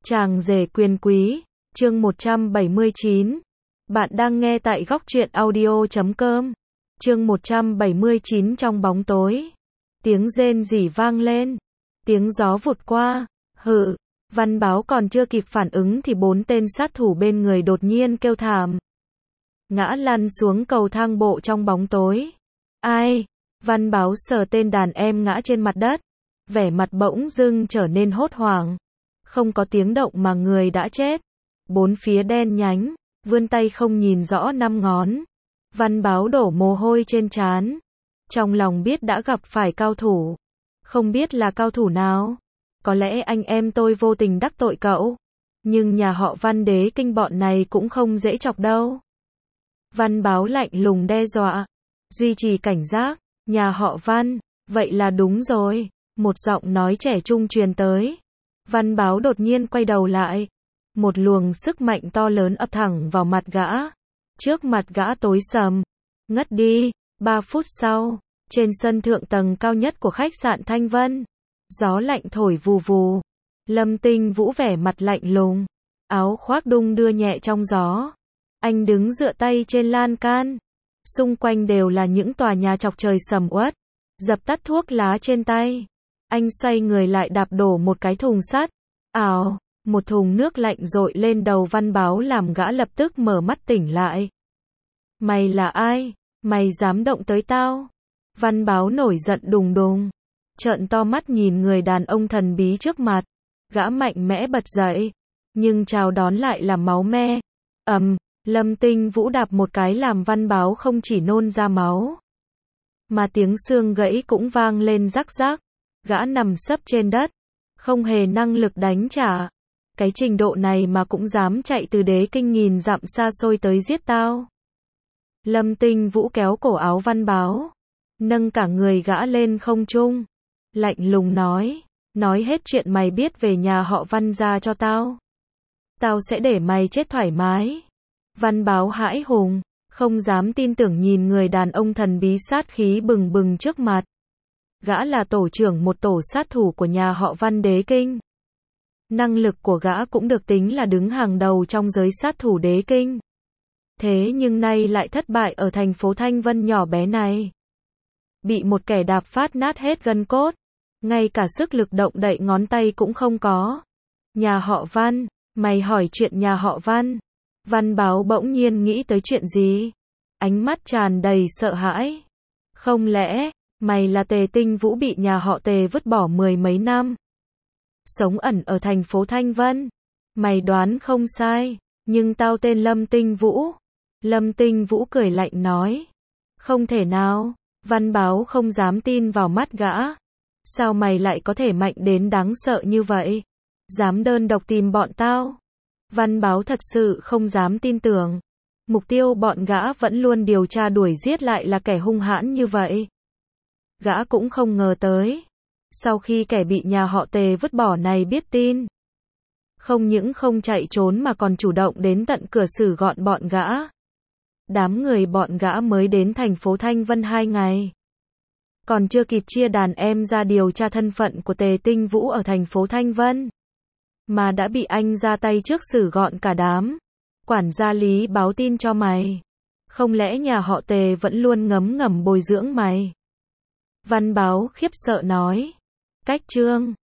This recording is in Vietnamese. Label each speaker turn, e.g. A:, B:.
A: Chàng rể quyền quý, chương 179. Bạn đang nghe tại góc truyện audio.com. Chương 179 trong bóng tối. Tiếng rên rỉ vang lên. Tiếng gió vụt qua. Hự. Văn Báo còn chưa kịp phản ứng thì 4 tên sát thủ bên người đột nhiên kêu thảm. Ngã lăn xuống cầu thang bộ trong bóng tối. Ai? Văn Báo sờ tên đàn em ngã trên mặt đất. Vẻ mặt bỗng dưng trở nên hốt hoảng. Không có tiếng động mà người đã chết. Bốn phía đen nhánh, vươn tay không nhìn rõ 5 ngón. Văn Báo đổ mồ hôi trên trán. Trong lòng biết đã gặp phải cao thủ. Không biết là cao thủ nào. Có lẽ anh em tôi vô tình đắc tội cậu. Nhưng nhà họ Văn Đế Kinh bọn này cũng không dễ chọc đâu. Văn Báo lạnh lùng đe dọa. Duy trì cảnh giác. Nhà họ Văn. Vậy là đúng rồi. Một giọng nói trẻ trung truyền tới. Văn Báo đột nhiên quay đầu lại. Một luồng sức mạnh to lớn ập thẳng vào mặt gã. Trước mặt gã tối sầm. Ngất đi. 3 phút sau, trên sân thượng tầng cao nhất của khách sạn Thanh Vân. Gió lạnh thổi vù vù. Lâm Tinh Vũ vẻ mặt lạnh lùng. Áo khoác đung đưa nhẹ trong gió. Anh đứng dựa tay trên lan can. Xung quanh đều là những tòa nhà chọc trời sầm uất. Dập tắt thuốc lá trên tay. Anh xoay người lại đạp đổ một cái thùng sắt. Ào, một thùng nước lạnh dội lên đầu Văn Báo làm gã lập tức mở mắt tỉnh lại. Mày là ai? Mày dám động tới tao? Văn Báo nổi giận đùng đùng. Trợn to mắt nhìn người đàn ông thần bí trước mặt. Gã mạnh mẽ bật dậy. Nhưng chào đón lại là máu me. Lâm Tinh Vũ đạp một cái làm Văn Báo không chỉ nôn ra máu. Mà tiếng xương gãy cũng vang lên rắc rắc. Gã nằm sấp trên đất. Không hề năng lực đánh trả. Cái trình độ này mà cũng dám chạy từ Đế Kinh nghìn dặm xa xôi tới giết tao. Lâm Tinh Vũ kéo cổ áo Văn Báo. Nâng cả người gã lên không trung. Lạnh lùng nói. Nói hết chuyện mày biết về nhà họ Văn ra cho tao. Tao sẽ để mày chết thoải mái. Văn Báo hãi hùng. Không dám tin tưởng nhìn người đàn ông thần bí sát khí bừng bừng trước mặt. Gã là tổ trưởng một tổ sát thủ của nhà họ Văn Đế Kinh. Năng lực của gã cũng được tính là đứng hàng đầu trong giới sát thủ Đế Kinh. Thế nhưng nay lại thất bại ở thành phố Thanh Vân nhỏ bé này. Bị một kẻ đạp phát nát hết gân cốt. Ngay cả sức lực động đậy ngón tay cũng không có. Nhà họ Văn, mày hỏi chuyện nhà họ Văn. Văn Báo bỗng nhiên nghĩ tới chuyện gì? Ánh mắt tràn đầy sợ hãi. Không lẽ mày là Tề Tinh Vũ bị nhà họ Tề vứt bỏ 10 mấy năm? Sống ẩn ở thành phố Thanh Vân. Mày đoán không sai. Nhưng tao tên Lâm Tinh Vũ. Lâm Tinh Vũ cười lạnh nói. Không thể nào. Văn Báo không dám tin vào mắt gã. Sao mày lại có thể mạnh đến đáng sợ như vậy? Dám đơn độc tìm bọn tao? Văn Báo thật sự không dám tin tưởng. Mục tiêu bọn gã vẫn luôn điều tra đuổi giết lại là kẻ hung hãn như vậy. Gã cũng không ngờ tới. Sau khi kẻ bị nhà họ Tề vứt bỏ này biết tin. Không những không chạy trốn mà còn chủ động đến tận cửa xử gọn bọn gã. Đám người bọn gã mới đến thành phố Thanh Vân 2 ngày. Còn chưa kịp chia đàn em ra điều tra thân phận của Tề Tinh Vũ ở thành phố Thanh Vân. Mà đã bị anh ra tay trước xử gọn cả đám. Quản gia Lý báo tin cho mày. Không lẽ nhà họ Tề vẫn luôn ngấm ngầm bồi dưỡng mày? Văn Báo khiếp sợ nói. Cách chương